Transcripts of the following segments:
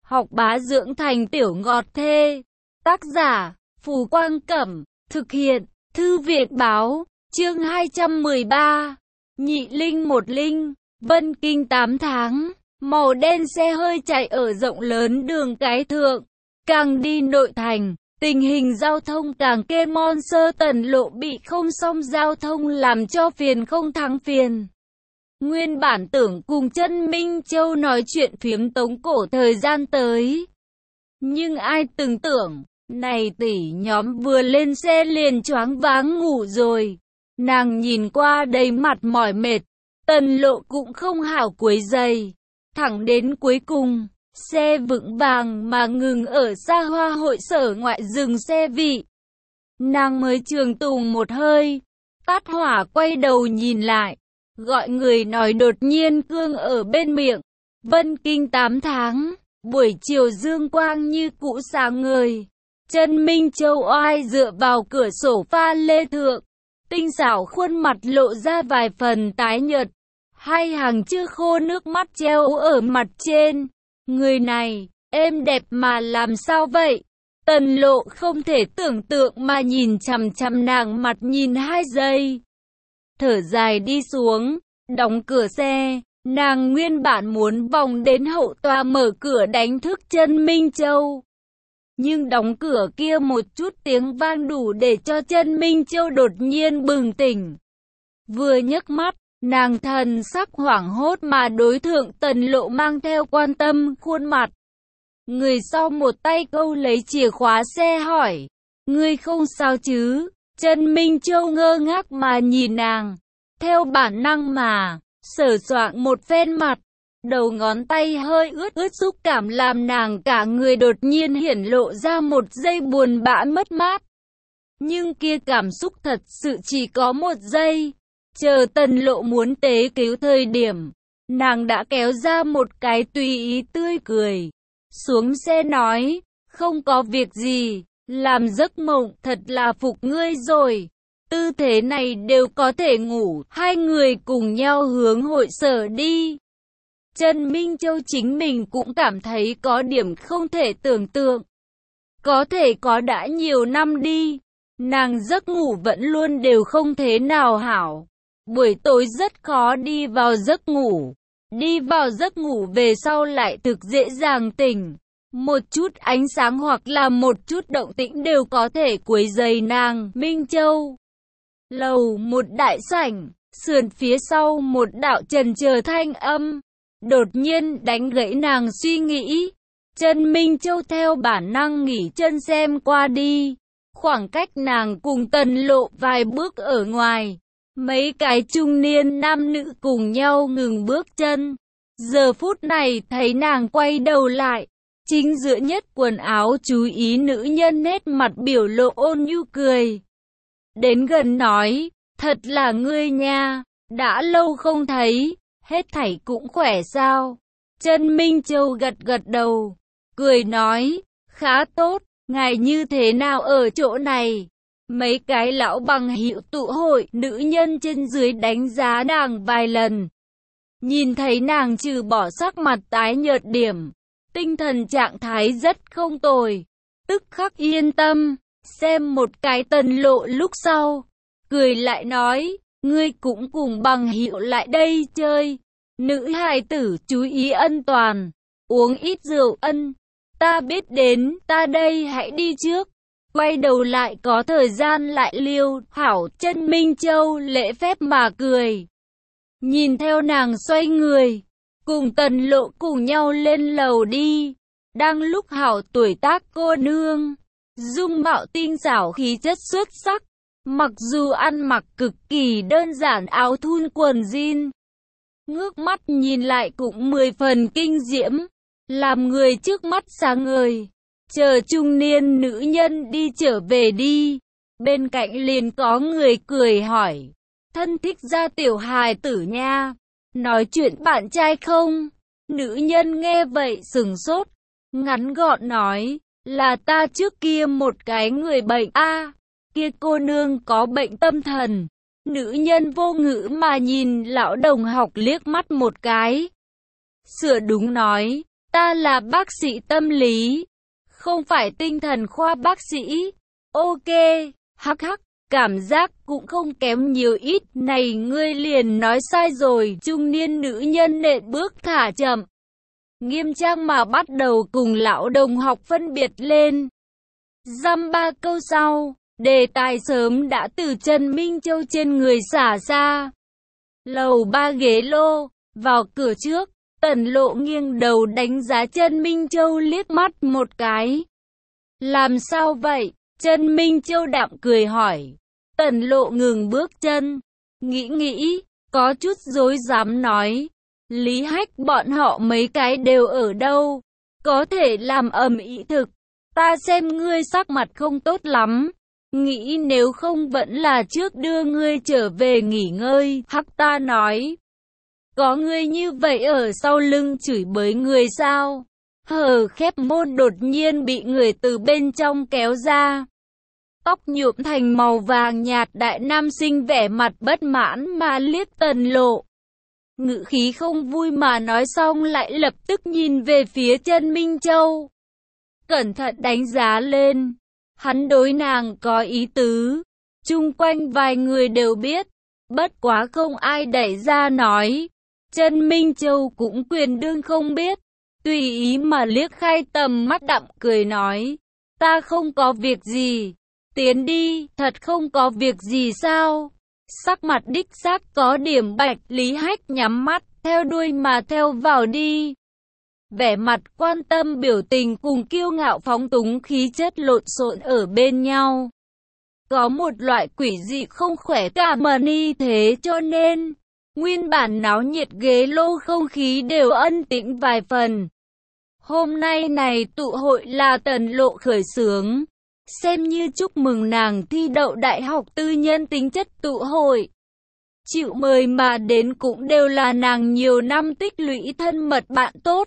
học bá dưỡng thành tiểu ngọt thê. Tác giả, Phù Quang Cẩm, thực hiện, Thư viện Báo, chương 213. Nhị linh một linh, Vân Kinh 8 tháng, màu đen xe hơi chạy ở rộng lớn đường cái thượng. Càng đi nội thành, tình hình giao thông càng kê mon sơ, Tần Lộ bị không xong giao thông làm cho phiền không thắng phiền. Nguyên bản tưởng cùng Chân Minh Châu nói chuyện phiếm tống cổ thời gian tới. Nhưng ai từng tưởng, này tỷ nhóm vừa lên xe liền choáng váng ngủ rồi. Nàng nhìn qua đầy mặt mỏi mệt, Tần Lộ cũng không hảo quấy giày. Thẳng đến cuối cùng, xe vững vàng mà ngừng ở Xa Hoa hội sở ngoại dừng xe vị. Nàng mới trường tùng một hơi, tát hỏa quay đầu nhìn lại, gọi người nói đột nhiên cương ở bên miệng. Vân Kinh 8 tháng, buổi chiều dương quang như cũ sáng ngời. Chân Minh Châu oai dựa vào cửa sổ pha lê thượng, tinh xảo khuôn mặt lộ ra vài phần tái nhợt, hai hàng chưa khô nước mắt treo ở mặt trên. Người này, êm đẹp mà làm sao vậy? Tần Lộ không thể tưởng tượng mà nhìn chằm chằm nàng mặt nhìn 2 giây. Thở dài đi xuống, đóng cửa xe, nàng nguyên bản muốn vòng đến hậu tòa mở cửa đánh thức Chân Minh Châu. Nhưng đóng cửa kia một chút tiếng vang đủ để cho Chân Minh Châu đột nhiên bừng tỉnh. Vừa nhấc mắt, nàng thần sắc hoảng hốt mà đối thượng Tần Lộ mang theo quan tâm khuôn mặt. Người sau một tay câu lấy chìa khóa xe hỏi, ngươi không sao chứ? Chân Minh Châu ngơ ngác mà nhìn nàng, theo bản năng mà sờ soạng một phen mặt, đầu ngón tay hơi ướt ướt, xúc cảm làm nàng cả người đột nhiên hiển lộ ra một giây buồn bã mất mát. Nhưng kia cảm xúc thật sự chỉ có 1 giây. Chờ Tần Lộ muốn tế cứu thời điểm, nàng đã kéo ra một cái tùy ý tươi cười. Xuống xe nói, không có việc gì, làm giấc mộng thật là phục ngươi rồi. Tư thế này đều có thể ngủ. Hai người cùng nhau hướng hội sở đi. Chân Minh Châu chính mình cũng cảm thấy có điểm không thể tưởng tượng. Có thể có đã nhiều năm đi, nàng giấc ngủ vẫn luôn đều không thế nào hảo. Buổi tối rất khó đi vào giấc ngủ. Đi vào giấc ngủ về sau lại thực dễ dàng tỉnh. Một chút ánh sáng hoặc là một chút động tĩnh đều có thể quấy rầy nàng. Minh Châu. Lầu một đại sảnh, sườn phía sau một đạo trần chờ thanh âm, đột nhiên đánh gãy nàng suy nghĩ. Chân Minh Châu theo bản năng nghỉ chân xem qua đi. Khoảng cách nàng cùng Tần Lộ vài bước ở ngoài, mấy cái trung niên nam nữ cùng nhau ngừng bước chân. Giờ phút này thấy nàng quay đầu lại, chính giữa nhất quần áo chú ý nữ nhân nét mặt biểu lộ ôn nhu cười. Đến gần nói, thật là ngươi nha, đã lâu không thấy, hết thảy cũng khỏe sao? Chân Minh Châu gật gật đầu, cười nói, khá tốt, ngài như thế nào ở chỗ này? Mấy cái lão bằng hữu tụ hội, nữ nhân trên dưới đánh giá nàng vài lần. Nhìn thấy nàng trừ bỏ sắc mặt tái nhợt điểm, tinh thần trạng thái rất không tồi, tức khắc yên tâm. Xem một cái Tần Lộ lúc sau, cười lại nói, ngươi cũng cùng bằng hữu lại đây chơi. Nữ hài tử chú ý an toàn, uống ít rượu. Ân, ta biết đến, ta đây hãy đi trước. Quay đầu lại có thời gian lại liêu. Hảo. Chân Minh Châu lễ phép mà cười, nhìn theo nàng xoay người, cùng Tần Lộ cùng nhau lên lầu đi. Đang lúc hảo tuổi tác cô nương, dung mạo tinh xảo, khí chất xuất sắc, mặc dù ăn mặc cực kỳ đơn giản, áo thun quần jean, ngước mắt nhìn lại cũng 10 phần kinh diễm, làm người trước mắt sáng ngời. Chờ trung niên nữ nhân đi trở về đi, bên cạnh liền có người cười hỏi, thân thích gia tiểu hài tử nha, nói chuyện bạn trai không? Nữ nhân nghe vậy sừng sốt, ngắn gọn nói, là ta trước kia một cái người bệnh a. Kia cô nương có bệnh tâm thần. Nữ nhân vô ngữ mà nhìn lão đồng học liếc mắt một cái. Sửa đúng nói, Ta là bác sĩ tâm lý, không phải tinh thần khoa bác sĩ. Ok, hắc hắc, cảm giác cũng không kém nhiều ít. Này ngươi liền nói sai rồi. Trung niên nữ nhân nện bước thả chậm, nghiêm trang mà bắt đầu cùng lão đồng học phân biệt lên. Dăm ba câu sau, đề tài sớm đã từ Trần Minh Châu trên người xả ra. Lầu 3 ghế lô, vào cửa trước, Tần Lộ nghiêng đầu đánh giá Trần Minh Châu liếc mắt một cái. Làm sao vậy? Trần Minh Châu đạm cười hỏi. Tần Lộ ngừng bước chân, nghĩ, có chút rối rắm nói. Lý Hách bọn họ mấy cái đều ở đâu? Có thể làm ầm ĩ thực. Ta xem ngươi sắc mặt không tốt lắm. Nghĩ nếu không vẫn là trước đưa ngươi trở về nghỉ ngơi. Hắc ta nói. Có ngươi như vậy ở sau lưng chửi bới người sao? Hờ khép môn đột nhiên bị người từ bên trong kéo ra. Tóc nhuộm thành màu vàng nhạt, đại nam sinh vẻ mặt bất mãn mà liếc Tần Lộ. Ngữ khí không vui mà nói xong lại lập tức nhìn về phía Trần Minh Châu. Cẩn thận đánh giá lên. Hắn đối nàng có ý tứ. Chung quanh vài người đều biết. Bất quá không ai đẩy ra nói. Trần Minh Châu cũng quyền đương không biết. Tùy ý mà liếc khai tầm mắt đạm cười nói. Ta không có việc gì. Tiến đi, thật không có việc gì sao? Sắc mặt đích xác có điểm bạch. Lý Hách nhắm mắt, theo đuôi mà theo vào đi. Vẻ mặt quan tâm biểu tình cùng kiêu ngạo phóng túng khí chất lộn xộn ở bên nhau. Có một loại quỷ dị không khỏe cảm y thế cho nên, nguyên bản náo nhiệt ghế lô không khí đều ân tĩnh vài phần. Hôm nay này tụ hội là Tần Lộ khởi xướng, xem như chúc mừng nàng thi đậu đại học tư nhân tính chất tụ hội. Chịu mời mà đến cũng đều là nàng nhiều năm tích lũy thân mật bạn tốt.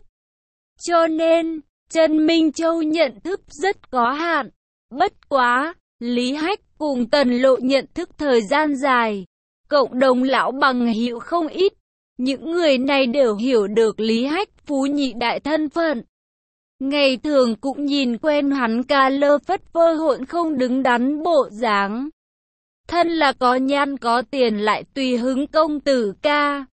Cho nên, Trần Minh Châu nhận thức rất có hạn. Bất quá, Lý Hách cùng Tần Lộ nhận thức thời gian dài. Cộng đồng lão bằng hữu không ít. Những người này đều hiểu được Lý Hách phú nhị đại thân phận. Ngày thường cũng nhìn quen hắn ca lơ phất phơ hỗn không đứng đắn bộ dáng. Thân là có nhan có tiền lại tùy hứng công tử ca.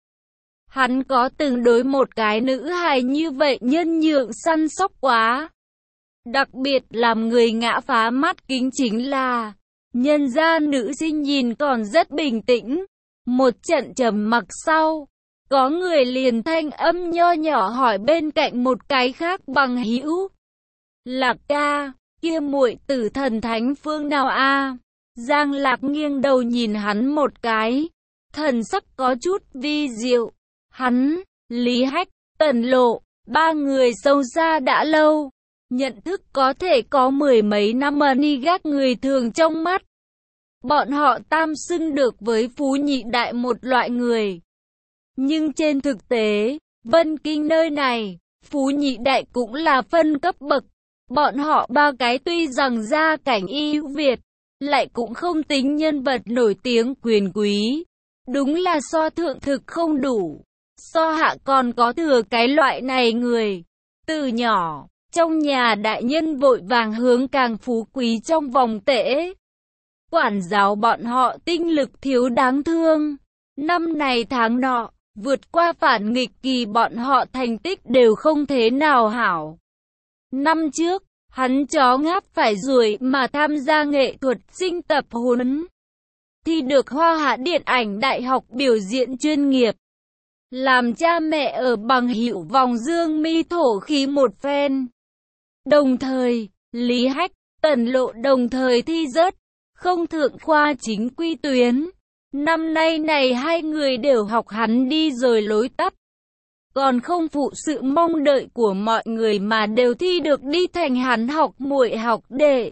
Hắn có từng đối một cái nữ hài như vậy nhân nhượng săn sóc quá. Đặc biệt làm người ngã phá mắt kính chính là, nhân gia nữ sinh nhìn còn rất bình tĩnh. Một trận trầm mặc sau, có người liền thanh âm nho nhỏ hỏi bên cạnh một cái khác bằng hữu. Lạc ca, kia muội tử thần thánh phương nào a? Giang Lạc nghiêng đầu nhìn hắn một cái, thần sắc có chút vi diệu. Hắn, Lý Hách, Tần Lộ, ba người sâu xa đã lâu, nhận thức có thể có mười mấy năm ni gác người thường trong mắt. Bọn họ tam xưng được với phú nhị đại một loại người. Nhưng trên thực tế, Vân Kinh nơi này, phú nhị đại cũng là phân cấp bậc. Bọn họ ba cái tuy rằng gia cảnh ưu việt, lại cũng không tính nhân vật nổi tiếng quyền quý. Đúng là so thượng thực không đủ. So hạ còn có thừa cái loại này người. Từ nhỏ, trong nhà đại nhân vội vàng hướng càng phú quý trong vòng tễ. Quản giáo bọn họ tinh lực thiếu đáng thương. Năm này tháng nọ, vượt qua phản nghịch kỳ bọn họ thành tích đều không thế nào hảo. Năm trước, hắn chó ngáp phải ruồi mà tham gia nghệ thuật sinh tập huấn. Thi được Hoa Hạ Điện ảnh Đại học biểu diễn chuyên nghiệp. Làm cha mẹ ở bằng hữu vòng dương mi thổ khí một phen. Đồng thời, Lý Hách, Tần Lộ đồng thời thi rớt, không thượng khoa chính quy tuyến. Năm nay này hai người đều học hắn đi rồi lối tắt. Còn không phụ sự mong đợi của mọi người mà đều thi được đi thành hắn học muội học đệ.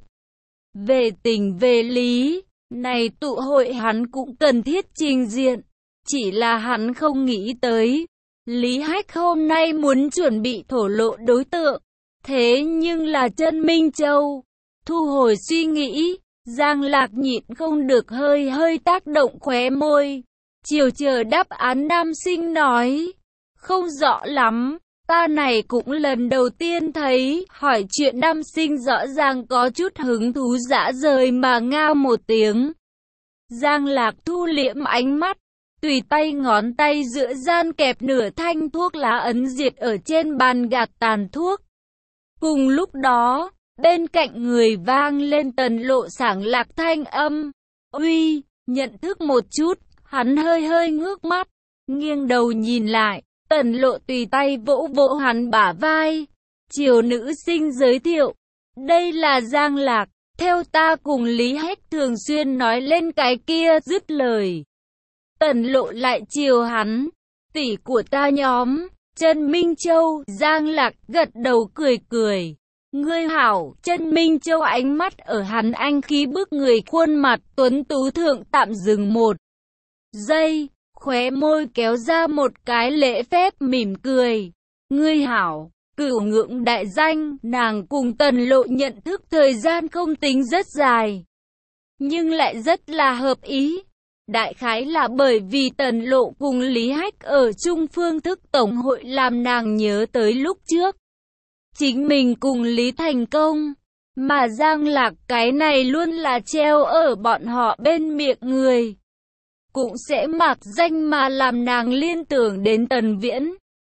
Về tình về lý, này tụ hội hắn cũng cần thiết trình diện. Chỉ là hắn không nghĩ tới, Lý Hách hôm nay muốn chuẩn bị thổ lộ đối tượng. Thế nhưng là Trần Minh Châu. Thu hồi suy nghĩ, Giang Lạc nhịn không được hơi tác động khóe môi. Chiều chờ đáp án nam sinh nói. Không rõ lắm, Ta này cũng lần đầu tiên thấy, hỏi chuyện năm sinh rõ ràng có chút hứng thú dã rời mà ngao một tiếng. Giang Lạc thu liễm ánh mắt, tùy tay ngón tay giữa gian kẹp nửa thanh thuốc lá ấn diệt ở trên bàn gạt tàn thuốc. Cùng lúc đó, bên cạnh người vang lên Tần Lộ sảng lạc thanh âm. Uy, nhận thức một chút, hắn hơi hơi ngước mắt, nghiêng đầu nhìn lại, Tần Lộ tùy tay vỗ vỗ hắn bả vai. Chiều nữ sinh giới thiệu, đây là Giang Lạc, theo ta cùng Lý Hách thường xuyên nói lên cái kia. Dứt lời, Tần Lộ lại chiều hắn, tỷ của ta nhóm, Trần Minh Châu. Giang Lạc gật đầu cười cười. Ngươi hảo. Trần Minh Châu ánh mắt ở hắn anh khí bức người khuôn mặt tuấn tú thượng tạm dừng một giây, khóe môi kéo ra một cái lễ phép mỉm cười. Ngươi hảo. Cửu ngưỡng đại danh. Nàng cùng Tần Lộ nhận thức thời gian không tính rất dài, nhưng lại rất là hợp ý. Đại khái là bởi vì Tần Lộ cùng Lý Hách ở chung phương thức tổng hội làm nàng nhớ tới lúc trước chính mình cùng Lý thành công, mà Giang Lạc cái này luôn là treo ở bọn họ bên miệng người, cũng sẽ mạc danh mà làm nàng liên tưởng đến Tần Viễn.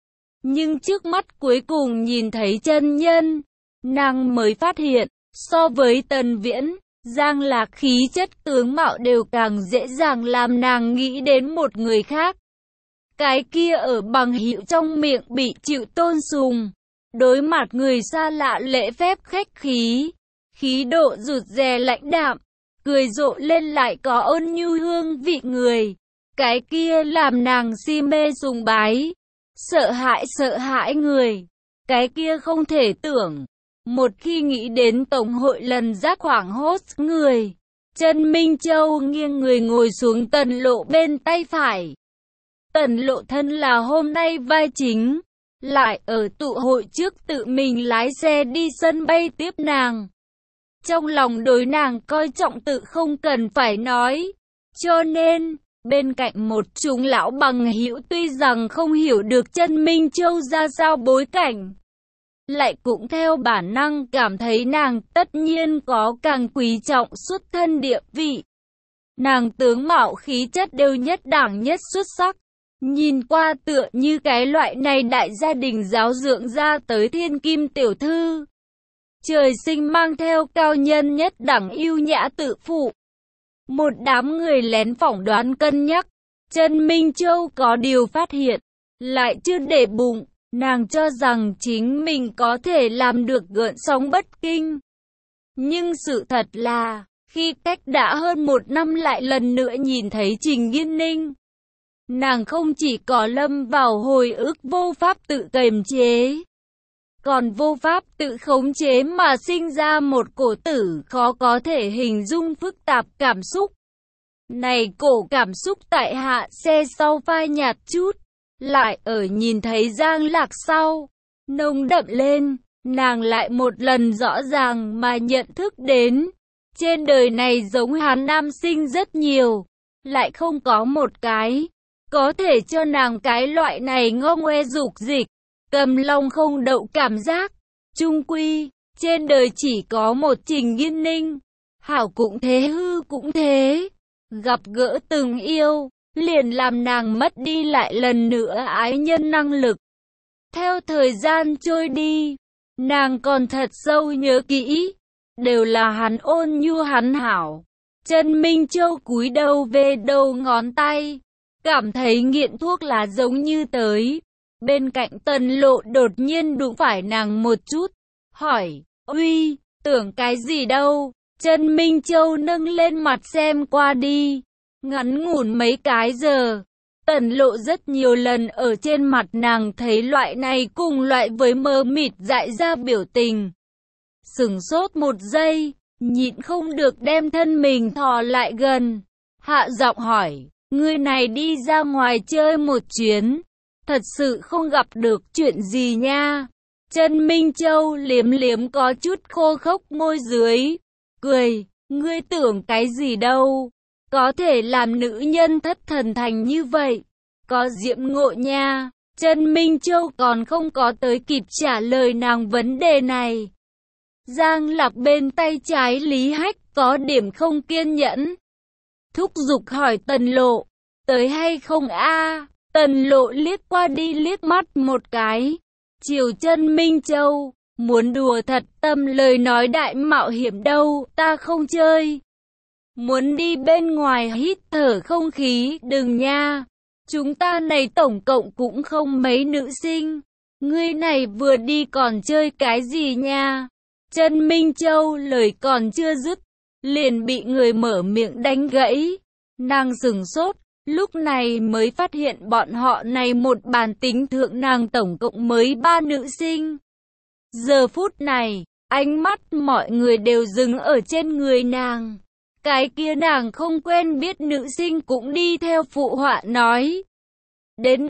Nhưng trước mắt cuối cùng nhìn thấy chân nhân, nàng mới phát hiện, so với Tần Viễn, Giang Lạc khí chất tướng mạo đều càng dễ dàng làm nàng nghĩ đến một người khác. Cái kia ở bằng hữu trong miệng bị chịu tôn sùng, đối mặt người xa lạ lễ phép khách khí, khí độ rụt rè lãnh đạm, cười rộ lên lại có ôn nhu hương vị người. Cái kia làm nàng si mê sùng bái, sợ hãi người. Cái kia không thể tưởng. Một khi nghĩ đến tổng hội lần giác hoảng hốt người, Trần Minh Châu nghiêng người ngồi xuống Tần Lộ bên tay phải. Tần Lộ thân là hôm nay vai chính, lại ở tụ hội trước tự mình lái xe đi sân bay tiếp nàng. Trong lòng đối nàng coi trọng tự không cần phải nói, cho nên bên cạnh một chúng lão bằng hữu tuy rằng không hiểu được Trần Minh Châu ra sao bối cảnh, lại cũng theo bản năng cảm thấy nàng tất nhiên có càng quý trọng xuất thân địa vị. Nàng tướng mạo khí chất đều nhất đẳng nhất xuất sắc, nhìn qua tựa như cái loại này đại gia đình giáo dưỡng ra tới thiên kim tiểu thư. Trời sinh mang theo cao nhân nhất đẳng yêu nhã tự phụ. Một đám người lén phỏng đoán cân nhắc, Trần Minh Châu có điều phát hiện, lại chưa để bụng. Nàng cho rằng chính mình có thể làm được gợn sóng bất kinh. Nhưng sự thật là, khi cách đã hơn một năm lại lần nữa nhìn thấy Trình Nghiên Ninh, nàng không chỉ có lâm vào hồi ức vô pháp tự kiềm chế, còn vô pháp tự khống chế mà sinh ra một cổ tử khó có thể hình dung phức tạp cảm xúc. Này cổ cảm xúc tại hạ xe sau phai nhạt chút, lại ở nhìn thấy Giang Lạc sau, nồng đậm lên, nàng lại một lần rõ ràng mà nhận thức đến, trên đời này giống hắn nam sinh rất nhiều, lại không có một cái có thể cho nàng cái loại này ngông ngoe dục dịch, cầm lòng không đậu cảm giác. Chung quy, trên đời chỉ có một Trình Nghiên Ninh, hảo cũng thế hư cũng thế, gặp gỡ từng yêu, liền làm nàng mất đi lại lần nữa ái nhân năng lực. Theo thời gian trôi đi, nàng còn thật sâu nhớ kỹ, đều là hắn ôn nhu hắn hảo. Trần Minh Châu cúi đầu về đầu ngón tay, cảm thấy nghiện thuốc lá giống như tới. Bên cạnh Tần Lộ đột nhiên đụng phải nàng một chút, hỏi, uy, tưởng cái gì đâu? Trần Minh Châu nâng lên mặt xem qua đi. Ngắn ngủn mấy cái giờ, Tần Lộ rất nhiều lần ở trên mặt nàng thấy loại này cùng loại với mờ mịt dại ra biểu tình. Sửng sốt một giây, nhịn không được đem thân mình thò lại gần, hạ giọng hỏi, ngươi này đi ra ngoài chơi một chuyến, thật sự không gặp được chuyện gì nha? Trần Minh Châu liếm liếm có chút khô khốc môi dưới, cười, ngươi tưởng cái gì đâu? Có thể làm nữ nhân thất thần thành như vậy, có diễm ngộ nha. Trần Minh Châu còn không có tới kịp trả lời nàng vấn đề này. Giang Lạc bên tay trái Lý Hách có điểm không kiên nhẫn. Thúc giục hỏi Tần Lộ, tới hay không a? Tần Lộ liếc qua đi liếc mắt một cái. Chiều Trần Minh Châu, muốn đùa thật tâm lời nói đại mạo hiểm đâu, ta không chơi. Muốn đi bên ngoài hít thở không khí, đừng nha. Chúng ta này tổng cộng cũng không mấy nữ sinh. Ngươi này vừa đi còn chơi cái gì nha? Trần Minh Châu lời còn chưa dứt, liền bị người mở miệng đánh gãy. Nàng sửng sốt, lúc này mới phát hiện bọn họ này một bàn tính thượng nàng tổng cộng mới 3 nữ sinh. Giờ phút này, ánh mắt mọi người đều dừng ở trên người nàng. Cái kia nàng không quen biết nữ sinh cũng đi theo phụ họa nói. Đến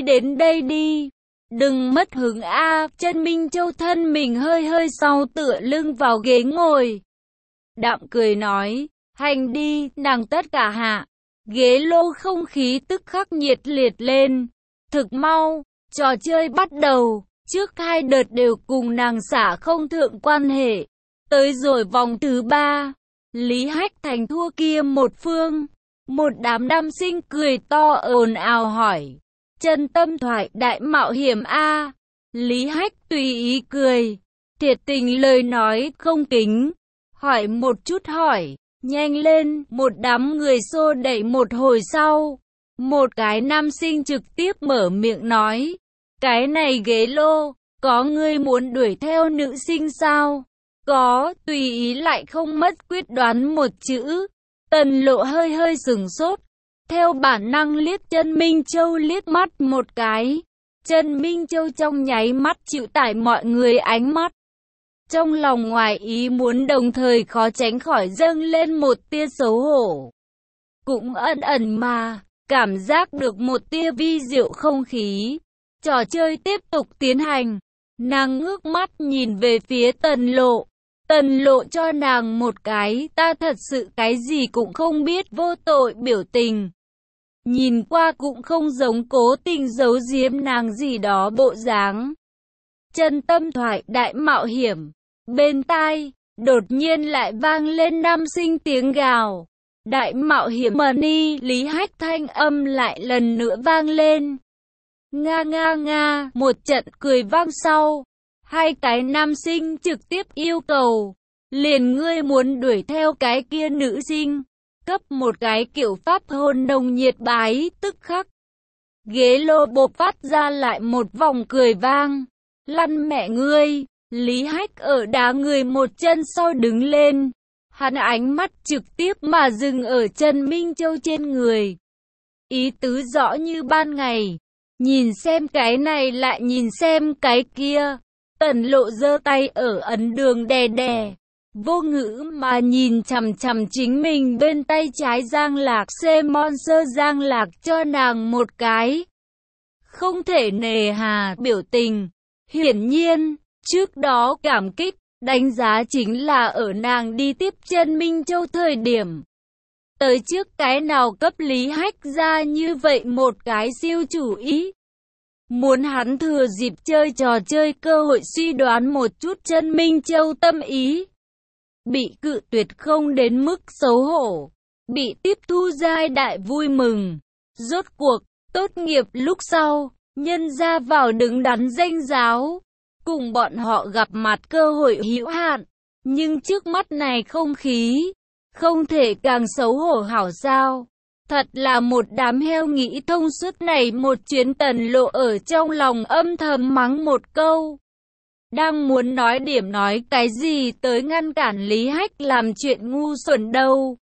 đây đi. Đừng mất hứng a. Trần Minh Châu thân mình hơi hơi sau tựa lưng vào ghế ngồi. Đạm cười nói, hành đi, nàng tất cả hạ. Ghế lô không khí tức khắc nhiệt liệt lên. Thực mau, trò chơi bắt đầu. Trước 2 đợt đều cùng nàng xả không thượng quan hệ. Tới rồi vòng thứ 3. Lý Hách thành thua kia một phương. Một đám nam sinh cười to ồn ào hỏi. Chân tâm thoại đại mạo hiểm a. Lý Hách tùy ý cười. Thiệt tình lời nói không kính. Hỏi một chút hỏi. Nhanh lên, một đám người xô đẩy một hồi sau. Một cái nam sinh trực tiếp mở miệng nói. Cái này ghế lô, có người muốn đuổi theo nữ sinh sao? Có, tùy ý lại không mất quyết đoán một chữ. Tần Lộ hơi hơi sửng sốt. Theo bản năng liếc Trần Minh Châu liếc mắt một cái. Trần Minh Châu trong nháy mắt chịu tải mọi người ánh mắt. Trong lòng ngoài ý muốn đồng thời khó tránh khỏi dâng lên một tia xấu hổ. Cũng ẩn ẩn mà, cảm giác được một tia vi diệu không khí. Trò chơi tiếp tục tiến hành. Nàng ngước mắt nhìn về phía Tần Lộ. Tần Lộ cho nàng một cái ta thật sự cái gì cũng không biết vô tội biểu tình. Nhìn qua cũng không giống cố tình giấu giếm nàng gì đó bộ dáng. Chân tâm thoại đại mạo hiểm. Bên tai, đột nhiên lại vang lên nam sinh tiếng gào. Đại mạo hiểm money, Lý Hách thanh âm lại lần nữa vang lên. Nga nga nga, một trận cười vang sau. 2 cái nam sinh trực tiếp yêu cầu. Liền ngươi muốn đuổi theo cái kia nữ sinh. Cấp một cái kiểu pháp hôn nồng nhiệt bái tức khắc. Ghế lô bộc phát ra lại một vòng cười vang. Lăn mẹ ngươi. Lý Hách ở đá người một chân sau đứng lên. Hắn ánh mắt trực tiếp mà dừng ở Trần Minh Châu trên người. Ý tứ rõ như ban ngày. Nhìn xem cái này lại nhìn xem cái kia. Tần Lộ giơ tay ở ấn đường đè đè. Vô ngữ mà nhìn chằm chằm chính mình bên tay trái Giang Lạc Monster Giang Lạc cho nàng một cái. Không thể nề hà biểu tình. Hiển nhiên, trước đó cảm kích, đánh giá chính là ở nàng đi tiếp Trần Minh Châu thời điểm. Tới trước cái nào cấp Lý Hách ra như vậy một cái siêu chủ ý. Muốn hắn thừa dịp chơi trò chơi cơ hội suy đoán một chút Trần Minh Châu tâm ý. Bị cự tuyệt không đến mức xấu hổ. Bị tiếp thu giai đại vui mừng. Rốt cuộc, tốt nghiệp lúc sau, nhân ra vào đứng đắn danh giáo. Cùng bọn họ gặp mặt cơ hội hữu hạn. Nhưng trước mắt này không khí, không thể càng xấu hổ hảo sao. Thật là một đám heo nghĩ thông suốt này một chuyến. Tần Lộ ở trong lòng âm thầm mắng một câu. Đang muốn nói điểm nói cái gì tới ngăn cản Lý Hách làm chuyện ngu xuẩn đâu.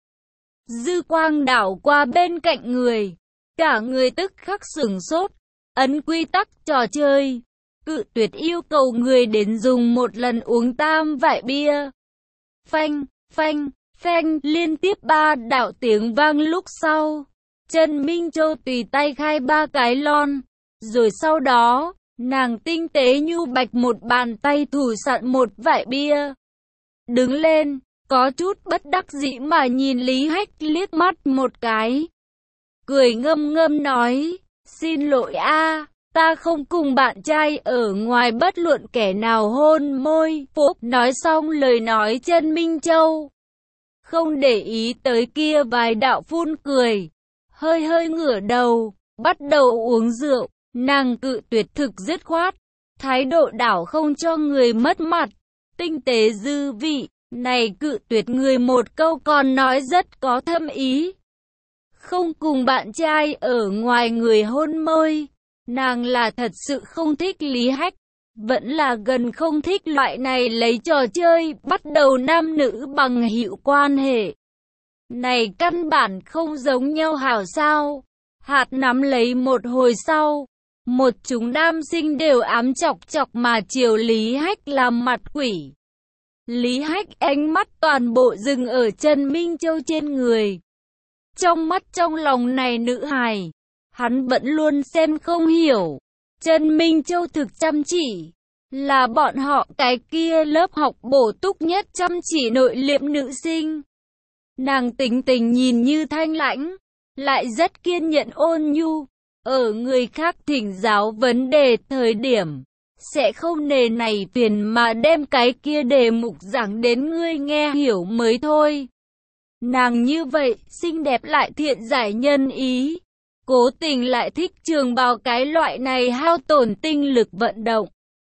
Dư quang đảo qua bên cạnh người. Cả người tức khắc sửng sốt. Ấn quy tắc trò chơi. Cự tuyệt yêu cầu người đến dùng một lần uống 3 vại bia. Phanh, phanh, phanh, liên tiếp 3 đạo tiếng vang lúc sau. Trần Minh Châu tùy tay khai 3 cái lon. Rồi sau đó, nàng tinh tế nhu bạch một bàn tay thủ sẵn một vại bia. Đứng lên, có chút bất đắc dĩ mà nhìn Lý Hách liếc mắt một cái. Cười ngâm ngâm nói, xin lỗi a. Ta không cùng bạn trai ở ngoài bất luận kẻ nào hôn môi. Phúc nói xong lời nói, Chân Minh Châu không để ý tới kia vài đạo phun cười, hơi hơi ngửa đầu, bắt đầu uống rượu. Nàng cự tuyệt thực dứt khoát, thái độ đảo không cho người mất mặt, tinh tế dư vị. Này cự tuyệt người một câu còn nói rất có thâm ý. Không cùng bạn trai ở ngoài người hôn môi. Nàng là thật sự không thích Lý Hách, vẫn là gần không thích loại này lấy trò chơi bắt đầu nam nữ bằng hữu quan hệ. Này căn bản không giống nhau hảo sao. Hạt nắm lấy một hồi sau, một chúng nam sinh đều ám chọc chọc mà chiều Lý Hách làm mặt quỷ. Lý Hách ánh mắt toàn bộ dừng ở Trần Minh Châu trên người. Trong mắt trong lòng này nữ hài, hắn vẫn luôn xem không hiểu. Trần Minh Châu thực chăm chỉ, là bọn họ cái kia lớp học bổ túc nhất chăm chỉ nội liệm nữ sinh. Nàng tính tình nhìn như thanh lãnh, lại rất kiên nhẫn ôn nhu. Ở người khác thỉnh giáo vấn đề thời điểm, sẽ không nề này phiền mà đem cái kia đề mục giảng đến ngươi nghe hiểu mới thôi. Nàng như vậy, xinh đẹp lại thiện giải nhân ý, cố tình lại thích trường bào cái loại này hao tổn tinh lực vận động.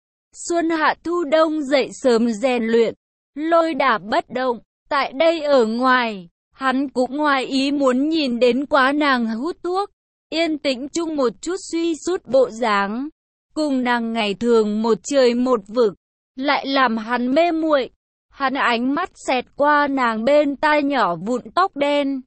Xuân hạ thu đông dậy sớm rèn luyện, lôi đả bất động. Tại đây ở ngoài, hắn cũng ngoài ý muốn nhìn đến quá nàng hút thuốc, yên tĩnh chung một chút suy sút bộ dáng, cùng nàng ngày thường một trời một vực, lại làm hắn mê muội. Hắn ánh mắt xẹt qua nàng bên tai nhỏ vụn tóc đen,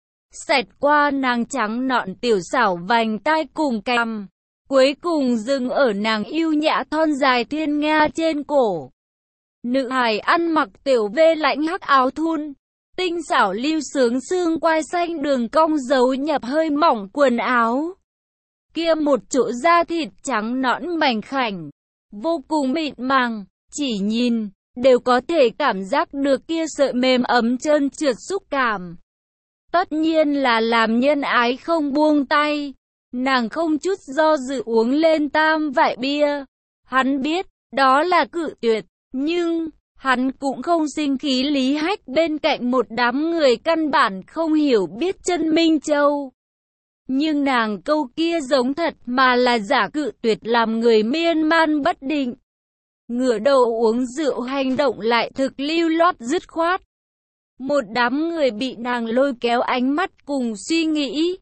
xẹt qua nàng trắng nõn tiểu xảo vành tai cùng cằm, cuối cùng dừng ở nàng yêu nhã thon dài thiên nga trên cổ. Nữ hài ăn mặc tiểu vê lãnh hắc áo thun, tinh xảo lưu sướng xương quai xanh đường cong giấu nhập hơi mỏng quần áo. Kia một chỗ da thịt trắng nõn mảnh khảnh, vô cùng mịn màng, chỉ nhìn đều có thể cảm giác được kia sợi mềm ấm trơn trượt xúc cảm. Tất nhiên là làm nhân ái không buông tay. Nàng không chút do dự uống lên tam vại bia. Hắn biết, đó là cự tuyệt, nhưng hắn cũng không sinh khí. Lý Hách bên cạnh một đám người căn bản không hiểu biết Chân Minh Châu. Nhưng nàng câu kia giống thật mà là giả, cự tuyệt làm người miên man bất định. Ngửa đầu uống rượu hành động lại thực lưu loát dứt khoát. Một đám người bị nàng lôi kéo ánh mắt cùng suy nghĩ.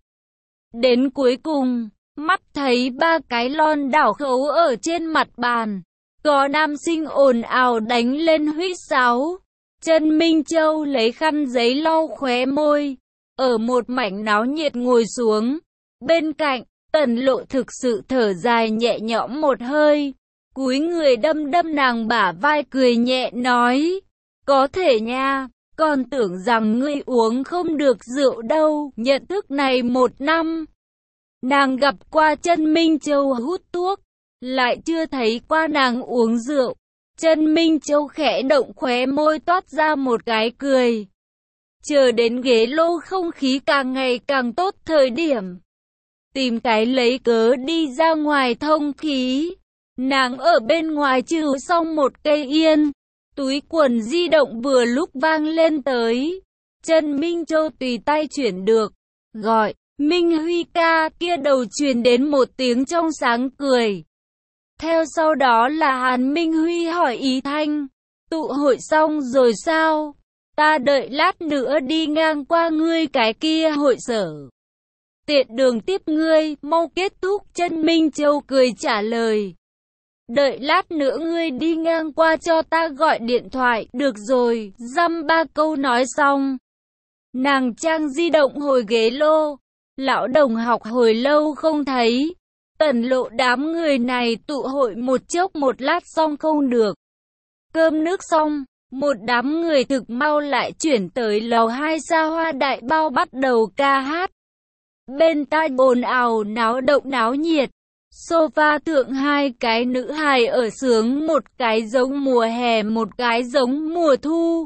Đến cuối cùng, mắt thấy ba cái lon đảo khấu ở trên mặt bàn. Có nam sinh ồn ào đánh lên huýt sáo. Chân Minh Châu lấy khăn giấy lau khóe môi, ở một mảnh náo nhiệt ngồi xuống. Bên cạnh, Tần Lộ thực sự thở dài nhẹ nhõm một hơi, cúi người đâm đâm nàng bả vai cười nhẹ nói, có thể nha, còn tưởng rằng ngươi uống không được rượu đâu. Nhận thức này 1 năm, nàng gặp qua Chân Minh Châu hút thuốc, lại chưa thấy qua nàng uống rượu. Chân Minh Châu khẽ động khóe môi toát ra một cái cười. Chờ đến ghế lô không khí càng ngày càng tốt thời điểm, tìm cái lấy cớ đi ra ngoài thông khí. Nàng ở bên ngoài trừ xong một cây yên, túi quần di động vừa lúc vang lên tới. Chân Minh Châu tùy tay chuyển được, gọi, Minh Huy ca, kia đầu truyền đến một tiếng trong sáng cười. Theo sau đó là Hàn Minh Huy hỏi ý thanh, tụ hội xong rồi sao? Ta đợi lát nữa đi ngang qua ngươi cái kia hội sở, tiện đường tiếp ngươi, mau kết thúc. Chân Minh Châu cười trả lời, đợi lát nữa ngươi đi ngang qua cho ta gọi điện thoại. Được rồi. Dăm ba câu nói xong, nàng trang di động hồi ghế lô. Lão đồng học hồi lâu không thấy, Tần Lộ đám người này tụ hội một chốc một lát xong không được. Cơm nước xong, một đám người thực mau lại chuyển tới lầu 2 xa hoa đại bao bắt đầu ca hát. Bên tai ồn ào náo động náo nhiệt. Sofa thượng hai cái nữ hài ở sướng, một cái giống mùa hè một cái giống mùa thu.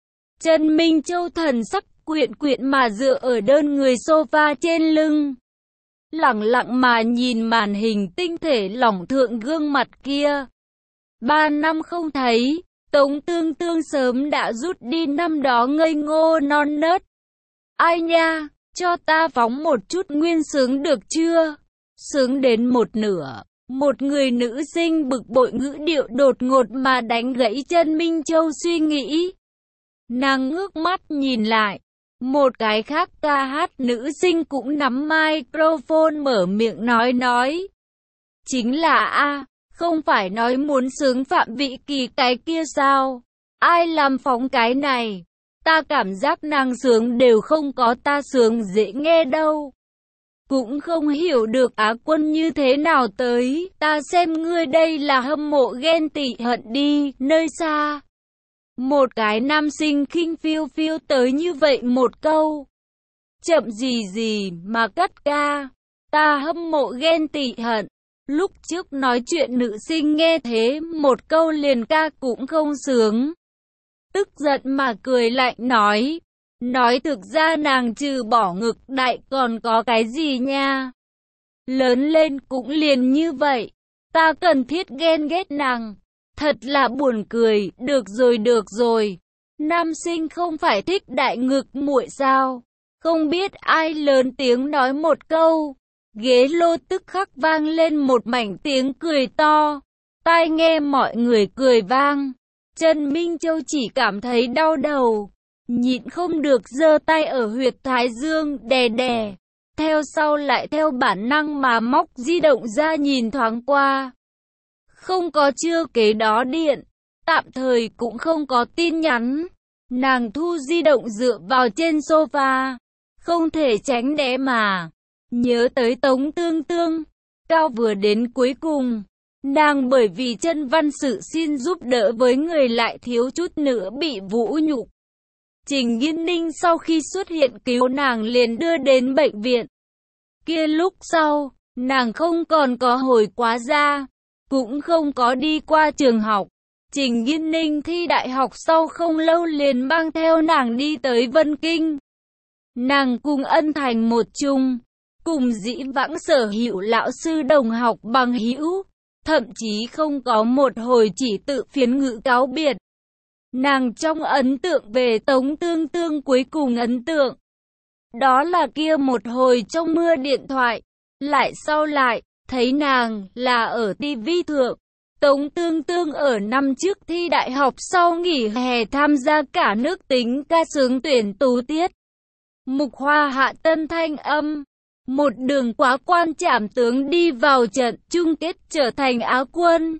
Chân Minh Châu thần sắc quyện quyện mà dựa ở đơn người sofa trên lưng. lẳng lặng mà nhìn màn hình tinh thể lỏng thượng gương mặt kia. 3 năm không thấy, Tống Tương Tương sớm đã rút đi năm đó ngây ngô non nớt. Ai nha, cho ta phóng một chút nguyên sướng được chưa? Sướng đến một nửa, một người nữ sinh bực bội ngữ điệu đột ngột mà đánh gãy chân Minh Châu suy nghĩ. Nàng ngước mắt nhìn lại, một cái khác ca hát nữ sinh cũng nắm microphone mở miệng nói. Chính là không phải nói muốn sướng Phạm Vị Kỳ cái kia sao? Ai làm phóng cái này? Ta cảm giác nàng sướng đều không có ta sướng dễ nghe đâu. Cũng không hiểu được Á quân như thế nào tới, ta xem ngươi đây là hâm mộ ghen tị hận đi, nơi xa. Một cái nam sinh khinh phiêu phiêu tới như vậy một câu. Chậm gì mà cất ca, ta hâm mộ ghen tị hận. Lúc trước nói chuyện nữ sinh nghe thế một câu liền ca cũng không sướng. Tức giận mà cười lạnh nói thực ra nàng trừ bỏ ngực đại còn có cái gì nha. Lớn lên cũng liền như vậy, ta cần thiết ghen ghét nàng. Thật là buồn cười, được rồi. Nam sinh không phải thích đại ngực muội sao? Không biết ai lớn tiếng nói một câu. Ghế lô tức khắc vang lên một mảnh tiếng cười to. Tai nghe mọi người cười vang. Trần Minh Châu chỉ cảm thấy đau đầu. Nhịn không được giơ tay ở huyệt thái dương đè. Theo sau lại theo bản năng mà móc di động ra nhìn thoáng qua. Không có chưa kế đó điện, tạm thời cũng không có tin nhắn. Nàng thu di động dựa vào trên sofa, không thể tránh né mà nhớ tới Tống Tương Tương. Cao vừa đến cuối cùng, nàng bởi vì chân văn sự xin giúp đỡ với người lại thiếu chút nữa bị vũ nhục. Trình Nghiên Ninh sau khi xuất hiện cứu nàng liền đưa đến bệnh viện. Kia lúc sau, nàng không còn có hồi quá ra, cũng không có đi qua trường học. Trình Nghiên Ninh thi đại học sau không lâu liền mang theo nàng đi tới Vân Kinh. Nàng cùng Ân Thành một chung, cùng dĩ vãng Sở Hữu lão sư đồng học bằng hữu, thậm chí không có một hồi chỉ tự phiến ngữ cáo biệt. Nàng trong ấn tượng về Tống Tương Tương cuối cùng ấn tượng, đó là kia một hồi trong mưa điện thoại, lại sau lại, thấy nàng là ở TV thượng. Tống Tương Tương ở năm trước thi đại học sau nghỉ hè tham gia cả nước tính ca sướng tuyển tú tiết. Mục Hoa hạ tân thanh âm. Một đường quá quan trảm tướng đi vào trận chung kết trở thành Á quân.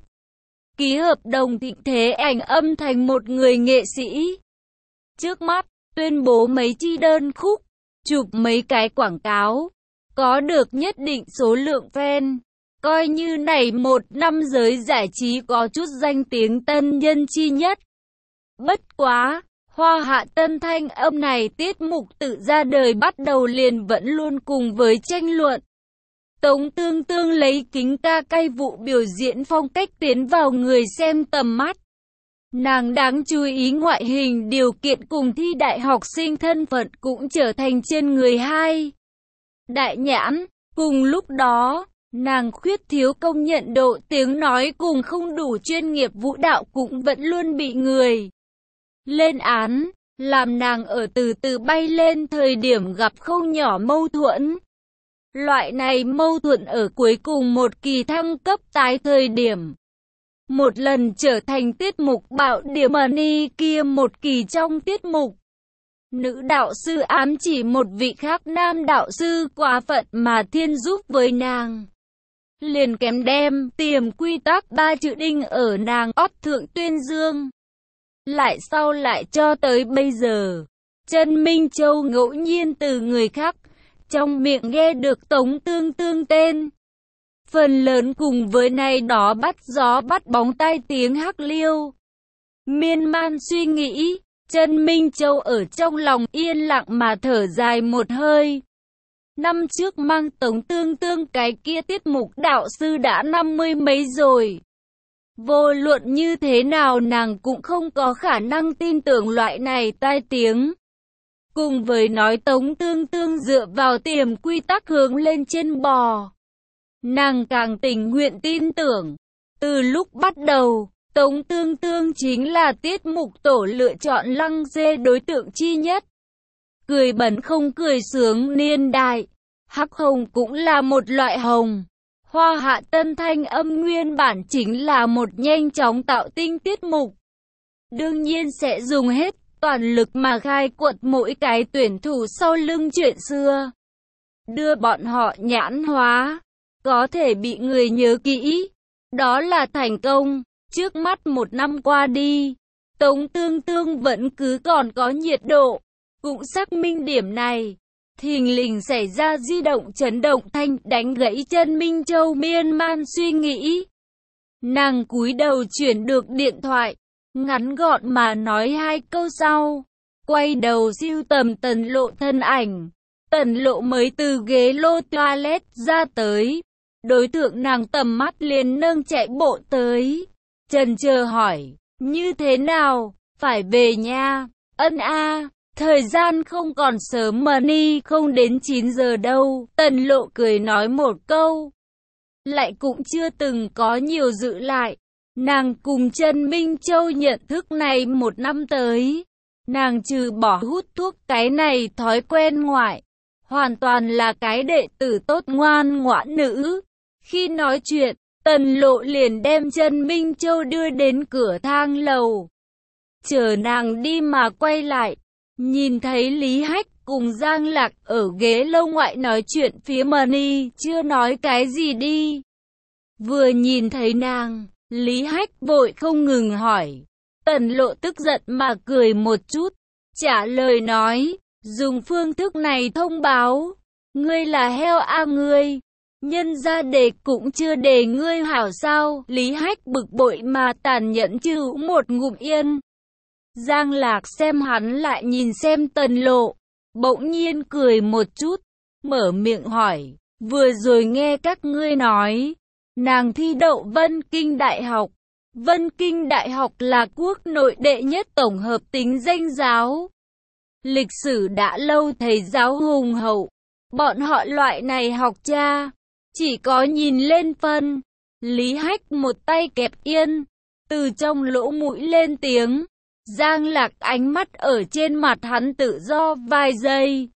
Ký hợp đồng thịnh thế ảnh âm thành một người nghệ sĩ. Trước mắt, tuyên bố mấy chi đơn khúc, chụp mấy cái quảng cáo, có được nhất định số lượng fan. Coi như này một năm giới giải trí có chút danh tiếng tân nhân chi nhất. Bất quá, Hoa hạ tân thanh âm này tiết mục tự ra đời bắt đầu liền vẫn luôn cùng với tranh luận. Tống Tương Tương lấy kính ca cay vụ biểu diễn phong cách tiến vào người xem tầm mắt. Nàng đáng chú ý ngoại hình điều kiện cùng thi đại học sinh thân phận cũng trở thành trên người hai đại nhãn. Cùng lúc đó, nàng khuyết thiếu công nhận độ tiếng nói cùng không đủ chuyên nghiệp vũ đạo cũng vẫn luôn bị người lên án, làm nàng ở từ từ bay lên thời điểm gặp không nhỏ mâu thuẫn. Loại này mâu thuẫn ở cuối cùng một kỳ thăng cấp tái thời điểm. Một lần trở thành tiết mục bạo điểm money kia một kỳ trong tiết mục. Nữ đạo sư ám chỉ một vị khác nam đạo sư quá phận mà thiên giúp với nàng. Liền kém đem tiềm quy tắc 3 chữ đinh ở nàng ót thượng tuyên dương. Lại sau lại cho tới bây giờ, Trần Minh Châu ngẫu nhiên từ người khác trong miệng nghe được Tống Tương Tương tên. Phần lớn cùng với này đó bắt gió bắt bóng tai tiếng hắc liêu. Miên man suy nghĩ, Trần Minh Châu ở trong lòng yên lặng mà thở dài một hơi. Năm trước mang Tống Tương Tương cái kia tiết mục đạo sư đã 50 mấy rồi. Vô luận như thế nào nàng cũng không có khả năng tin tưởng loại này tai tiếng. Cùng với nói Tống Tương Tương dựa vào tiềm quy tắc hướng lên trên bò. Nàng càng tình nguyện tin tưởng. Từ lúc bắt đầu, Tống Tương Tương chính là tiết mục tổ lựa chọn Lăng Dê đối tượng chi nhất. Cười bẩn không cười sướng niên đại. Hắc hồng cũng là một loại hồng. Hoa hạ tân thanh âm nguyên bản chính là một nhanh chóng tạo tinh tiết mục. Đương nhiên sẽ dùng hết toàn lực mà khai quật mỗi cái tuyển thủ sau lưng chuyện xưa. Đưa bọn họ nhãn hóa, có thể bị người nhớ kỹ. Đó là thành công. Trước mắt một năm qua đi, Tống Tương Tương vẫn cứ còn có nhiệt độ. Cũng xác minh điểm này. Thình lình xảy ra di động chấn động thanh đánh gãy chân Minh Châu miên man suy nghĩ. Nàng cúi đầu chuyển được điện thoại, ngắn gọn mà nói hai câu sau. Quay đầu siêu tầm Tần Lộ thân ảnh. Tần Lộ mới từ ghế lô toilet ra tới. Đối tượng nàng tầm mắt liền nâng chạy bộ tới. Chần chờ hỏi, như thế nào, phải về nha, ân a. Thời gian không còn sớm mà ni không đến 9 giờ đâu. Tần Lộ cười nói một câu. Lại cũng chưa từng có nhiều giữ lại. Nàng cùng Trần Minh Châu nhận thức này một năm tới. Nàng trừ bỏ hút thuốc cái này thói quen ngoại. Hoàn toàn là cái đệ tử tốt ngoan ngoãn nữ. Khi nói chuyện, Tần Lộ liền đem Trần Minh Châu đưa đến cửa thang lầu. Chờ nàng đi mà quay lại. Nhìn thấy Lý Hách cùng Giang Lạc ở ghế lâu ngoại nói chuyện phía Mani, chưa nói cái gì đi. Vừa nhìn thấy nàng, Lý Hách vội không ngừng hỏi. Tần Lộ tức giận mà cười một chút, trả lời nói, dùng phương thức này thông báo. Ngươi là heo a ngươi, nhân ra đề cũng chưa đề ngươi hảo sao. Lý Hách bực bội mà tàn nhẫn chữ một ngụm yên. Giang Lạc xem hắn lại nhìn xem Tần Lộ, bỗng nhiên cười một chút, mở miệng hỏi, vừa rồi nghe các ngươi nói, nàng thi đậu Vân Kinh Đại học. Vân Kinh Đại học là quốc nội đệ nhất tổng hợp tính danh giáo. Lịch sử đã lâu thầy giáo hùng hậu, bọn họ loại này học cha, chỉ có nhìn lên phân. Lý Hách một tay kẹp yên, từ trong lỗ mũi lên tiếng. Giang Lạc ánh mắt ở trên mặt hắn tự do vài giây.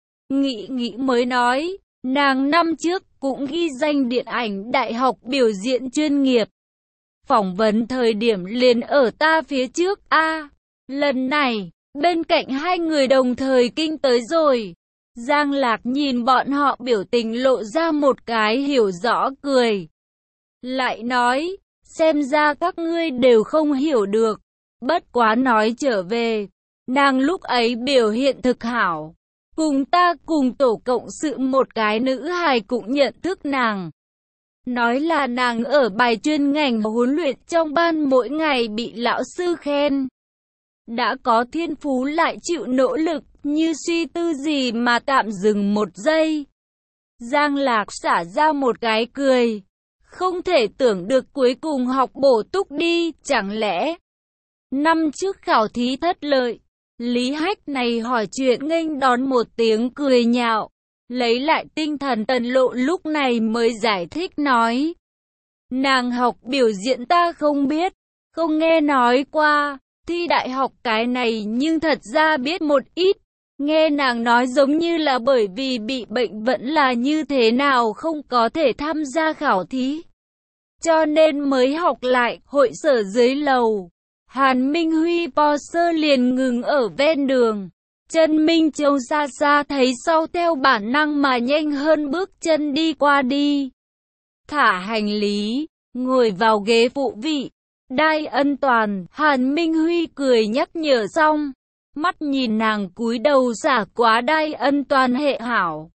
Nghĩ mới nói, nàng năm trước cũng ghi danh điện ảnh đại học biểu diễn chuyên nghiệp. Phỏng vấn thời điểm liền ở ta phía trước a. Lần này, bên cạnh hai người đồng thời kinh tới rồi. Giang Lạc nhìn bọn họ biểu tình lộ ra một cái hiểu rõ cười. Lại nói, xem ra các ngươi đều không hiểu được. Bất quá nói trở về, nàng lúc ấy biểu hiện thực hảo. Cùng ta cùng tổ cộng sự một cái nữ hài cũng nhận thức nàng. Nói là nàng ở bài chuyên ngành huấn luyện trong ban mỗi ngày bị lão sư khen. Đã có thiên phú lại chịu nỗ lực, như suy tư gì mà tạm dừng một giây. Giang Lạc xả ra một cái cười. Không thể tưởng được cuối cùng học bổ túc đi, chẳng lẽ... Năm trước khảo thí thất lợi, Lý Hách này hỏi chuyện nghênh đón một tiếng cười nhạo. Lấy lại tinh thần Tần Lộ lúc này mới giải thích nói. Nàng học biểu diễn ta không biết, không nghe nói qua, thi đại học cái này nhưng thật ra biết một ít. Nghe nàng nói giống như là bởi vì bị bệnh vẫn là như thế nào không có thể tham gia khảo thí. Cho nên mới học lại hội sở dưới lầu. Hàn Minh Huy Porsche liền ngừng ở ven đường. Trần Minh Châu xa xa thấy sau theo bản năng mà nhanh hơn bước chân đi qua đi. Thả hành lý, ngồi vào ghế phụ vị. Đai an toàn, Hàn Minh Huy cười nhắc nhở xong. Mắt nhìn nàng cúi đầu xả quá đai an toàn hệ hảo.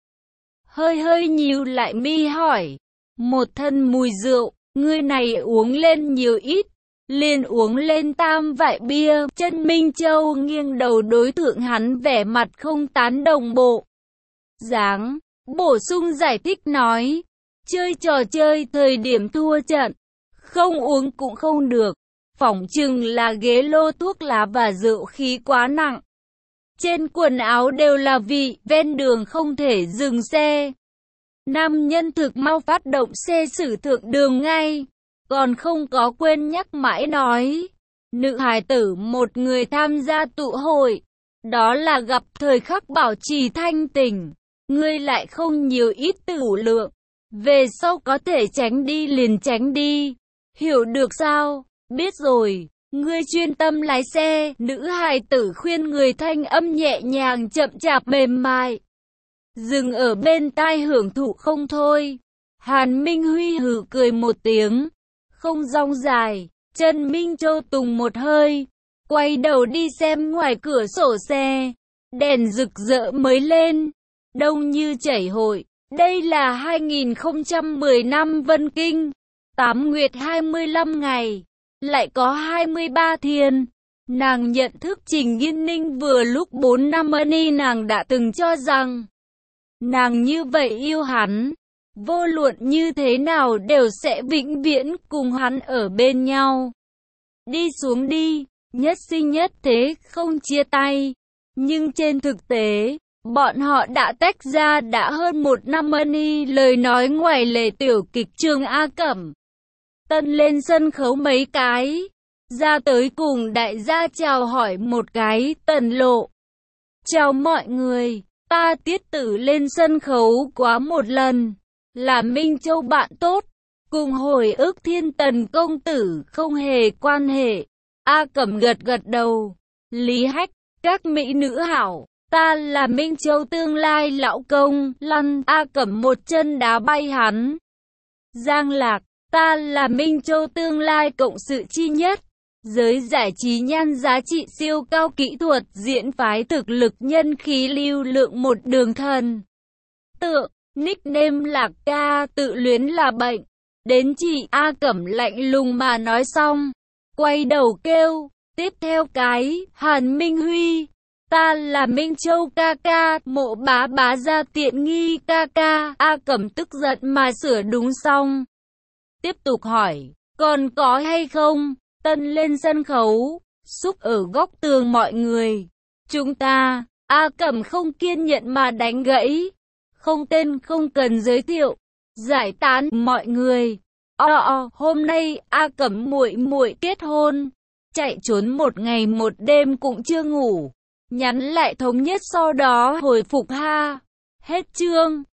Hơi nhíu lại mi hỏi. Một thân mùi rượu, ngươi này uống lên nhiều ít. Liền uống lên tam vại bia. Trần Minh Châu nghiêng đầu đối tượng hắn vẻ mặt không tán đồng bộ dáng, bổ sung giải thích nói, chơi trò chơi thời điểm thua trận, không uống cũng không được, phỏng chừng là ghế lô thuốc lá và rượu khí quá nặng. Trên quần áo đều là vị, ven đường không thể dừng xe. Nam nhân thực mau phát động xe xử thượng đường ngay. Còn không có quên nhắc mãi nói. Nữ hài tử một người tham gia tụ hội. Đó là gặp thời khắc bảo trì thanh tỉnh. Ngươi lại không nhiều ít tử lượng. Về sau có thể tránh đi liền tránh đi. Hiểu được sao? Biết rồi. Ngươi chuyên tâm lái xe. Nữ hài tử khuyên người, thanh âm nhẹ nhàng chậm chạp mềm mại. Dừng ở bên tai hưởng thụ không thôi. Hàn Minh Huy hừ cười một tiếng. Không rong dài. Trần Minh Châu tùng một hơi. Quay đầu đi xem ngoài cửa sổ xe. Đèn rực rỡ mới lên. Đông như chảy hội. Đây là 2010 năm Vân Kinh. 8 nguyệt 25 ngày. Lại có 23 thiên. Nàng nhận thức Trình Nghiên Ninh vừa lúc 4 năm ni nàng đã từng cho rằng nàng như vậy yêu hắn. Vô luận như thế nào đều sẽ vĩnh viễn cùng hắn ở bên nhau. Đi xuống đi, nhất sinh nhất thế, không chia tay. Nhưng trên thực tế, bọn họ đã tách ra đã hơn 1 năm ni. Lời nói ngoài lề tiểu kịch Trường A Cẩm. Tân lên sân khấu mấy cái. Ra tới cùng đại gia chào hỏi một cái. Tần Lộ. Chào mọi người, ta Tiết Tử lên sân khấu quá một lần. Là Minh Châu bạn tốt. Cùng hồi ức Thiên Tần công tử không hề quan hệ. A Cẩm gật gật đầu. Lý Hách, các mỹ nữ hảo. Ta là Minh Châu tương lai lão công. Lăn. A Cẩm một chân đá bay hắn. Giang Lạc, ta là Minh Châu tương lai cộng sự chi nhất. Giới giải trí nhan giá trị siêu cao, kỹ thuật diễn phái, thực lực nhân khí lưu lượng, một đường thần tượng. Nickname Lạc ca, tự luyến là bệnh. Đến chị. A Cẩm lạnh lùng mà nói xong. Quay đầu kêu. Tiếp theo cái. Hàn Minh Huy. Ta là Minh Châu ca ca. Mộ bá bá ra tiện nghi ca ca. A Cẩm tức giận mà sửa đúng xong. Tiếp tục hỏi. Còn có hay không? Tân lên sân khấu. Xúc ở góc tường mọi người. Chúng ta. A Cẩm không kiên nhẫn mà đánh gãy. Không tên, không cần giới thiệu. Giải tán mọi người. Hôm nay A Cẩm muội muội kết hôn. Chạy trốn một ngày một đêm cũng chưa ngủ. Nhắn lại thống nhất, sau đó hồi phục ha. Hết chương.